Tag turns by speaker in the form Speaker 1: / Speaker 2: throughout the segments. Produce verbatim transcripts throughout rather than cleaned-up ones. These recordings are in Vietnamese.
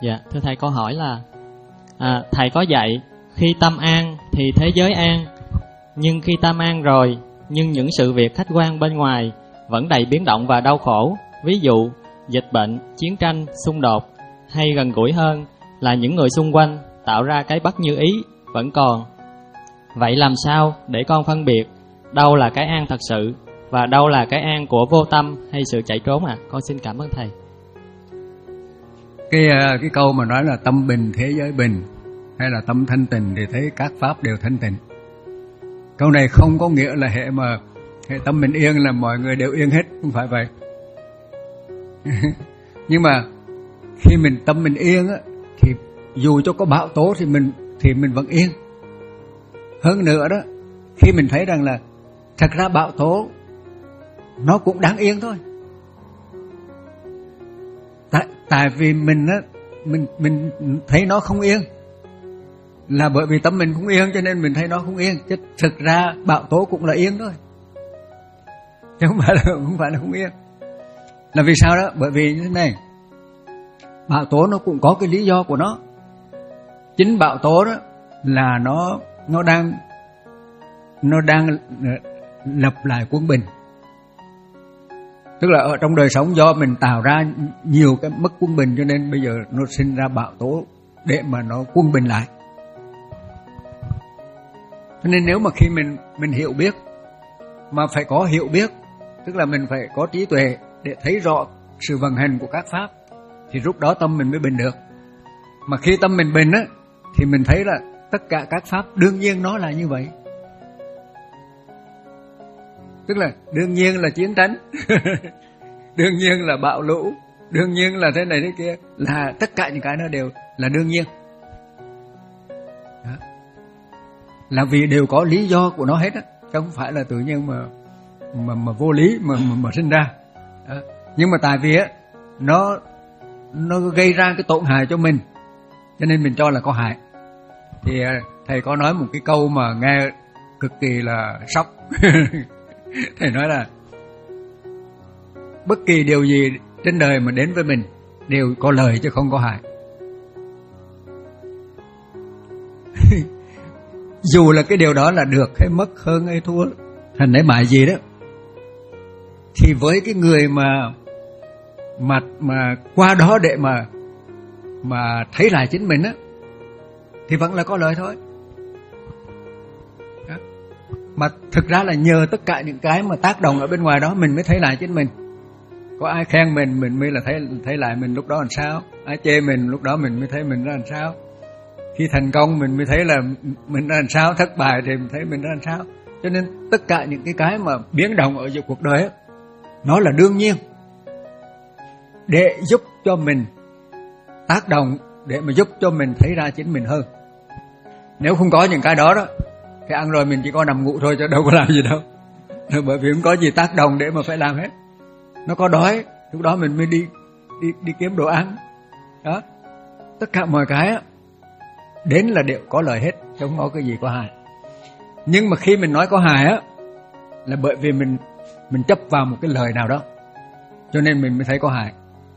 Speaker 1: Dạ, thưa thầy, câu hỏi là à, thầy có dạy khi tâm an thì thế giới an, nhưng khi tâm an rồi, nhưng những sự việc khách quan bên ngoài vẫn đầy biến động và đau khổ. Ví dụ dịch bệnh, chiến tranh, xung đột, hay gần gũi hơn là những người xung quanh tạo ra cái bất như ý vẫn còn. Vậy làm sao để con phân biệt đâu là cái an thật sự và đâu là cái an của vô tâm hay sự chạy trốn ạ? À? Con xin cảm ơn thầy.
Speaker 2: Cái cái câu mà nói là tâm bình thế giới bình, hay là tâm thanh tịnh thì thấy các pháp đều thanh tịnh. Câu này không có nghĩa là hệ mà hệ tâm mình yên là mọi người đều yên hết, không phải vậy. Nhưng mà khi mình tâm mình yên á, thì dù cho có bão tố thì mình thì mình vẫn yên. Hơn nữa đó, khi mình thấy rằng là thật ra bão tố nó cũng đáng yên thôi. Tại tại vì mình á, mình mình thấy nó không yên, là bởi vì tâm mình không yên cho nên mình thấy nó không yên. Chứ thực ra bão tố cũng là yên thôi, chứ không phải là không phải là không yên. Là vì sao đó? Bởi vì như thế này, bão tố nó cũng có cái lý do của nó. Chính bão tố đó là nó nó đang nó đang lập lại quân bình. Tức là ở trong đời sống do mình tạo ra nhiều cái mất quân bình cho nên bây giờ nó sinh ra bão tố để mà nó quân bình lại. Cho nên nếu mà khi mình mình hiểu biết, mà phải có hiểu biết, tức là mình phải có trí tuệ để thấy rõ sự vận hành của các pháp, thì lúc đó tâm mình mới bình được. Mà khi tâm mình bình á, thì mình thấy là tất cả các pháp đương nhiên nó là như vậy. Tức là đương nhiên là chiến tranh, đương nhiên là bão lũ, đương nhiên là thế này thế kia, là tất cả những cái nó đều là đương nhiên. Đó. Là vì đều có lý do của nó hết á, chứ không phải là tự nhiên mà mà mà vô lý mà mà, mà sinh ra. Đó. Nhưng mà tại vì á nó nó gây ra cái tổn hại cho mình, cho nên mình cho là có hại. Thì thầy có nói một cái câu mà nghe cực kỳ là sốc. Thầy nói là bất kỳ điều gì trên đời mà đến với mình đều có lợi chứ không có hại. Dù là cái điều đó là được hay mất, hơn hay thua, thành lấy bại gì đó, thì với cái người mà mà mà qua đó để mà mà thấy lại chính mình á, thì vẫn là có lợi thôi. Đó. Mà thực ra là nhờ tất cả những cái mà tác động ở bên ngoài đó mình mới thấy lại chính mình. Có ai khen mình mình mới là thấy thấy lại mình lúc đó làm sao, ai chê mình lúc đó mình mới thấy mình ra làm sao. Khi thành công mình mới thấy là mình ra làm sao, thất bại thì mình thấy mình ra làm sao. Cho nên tất cả những cái cái mà biến động ở giữa cuộc đời ấy, nó là đương nhiên để giúp cho mình tác động, để mà giúp cho mình thấy ra chính mình hơn. Nếu không có những cái đó đó thì ăn rồi mình chỉ có nằm ngủ thôi chứ đâu có làm gì đâu. Bởi vì không có gì tác động để mà phải làm hết. Nó có đói, lúc đó mình mới đi đi đi kiếm đồ ăn. Đó. Tất cả mọi cái á, đến là đều có lợi hết, chứ không có cái gì có hại. Nhưng mà khi mình nói có hại á, là bởi vì mình mình chấp vào một cái lời nào đó, cho nên mình mới thấy có hại.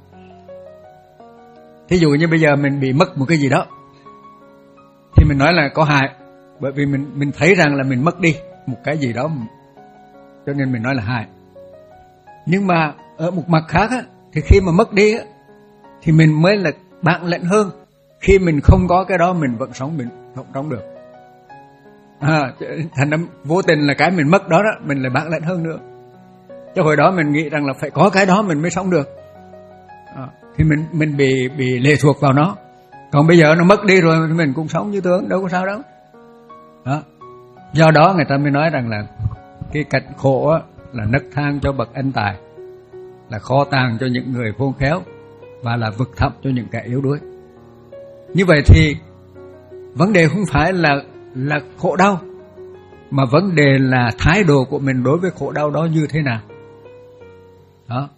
Speaker 2: Thí dụ như bây giờ mình bị mất một cái gì đó, thì mình nói là có hại, bởi vì mình mình thấy rằng là mình mất đi một cái gì đó, cho nên mình nói là hại. Nhưng mà ở một mặt khác á, thì khi mà mất đi á, thì mình mới là bản lĩnh hơn. Khi mình không có cái đó mình vẫn sống, mình không sống được. À, thành ra vô tình là cái mình mất đó đó, mình lại bản lĩnh hơn nữa. Chứ hồi đó mình nghĩ rằng là phải có cái đó mình mới sống được. À, thì mình mình bị bị lệ thuộc vào nó. Còn bây giờ nó mất đi rồi mình cũng sống như thường, đâu có sao đâu. Đó. Do đó người ta mới nói rằng là cái cảnh khổ á, là nấc thang cho bậc anh tài, là kho tàng cho những người khôn khéo, và là vực thẳm cho những kẻ yếu đuối. Như vậy thì vấn đề không phải là là khổ đau, mà vấn đề là thái độ của mình đối với khổ đau đó như thế nào. Đó.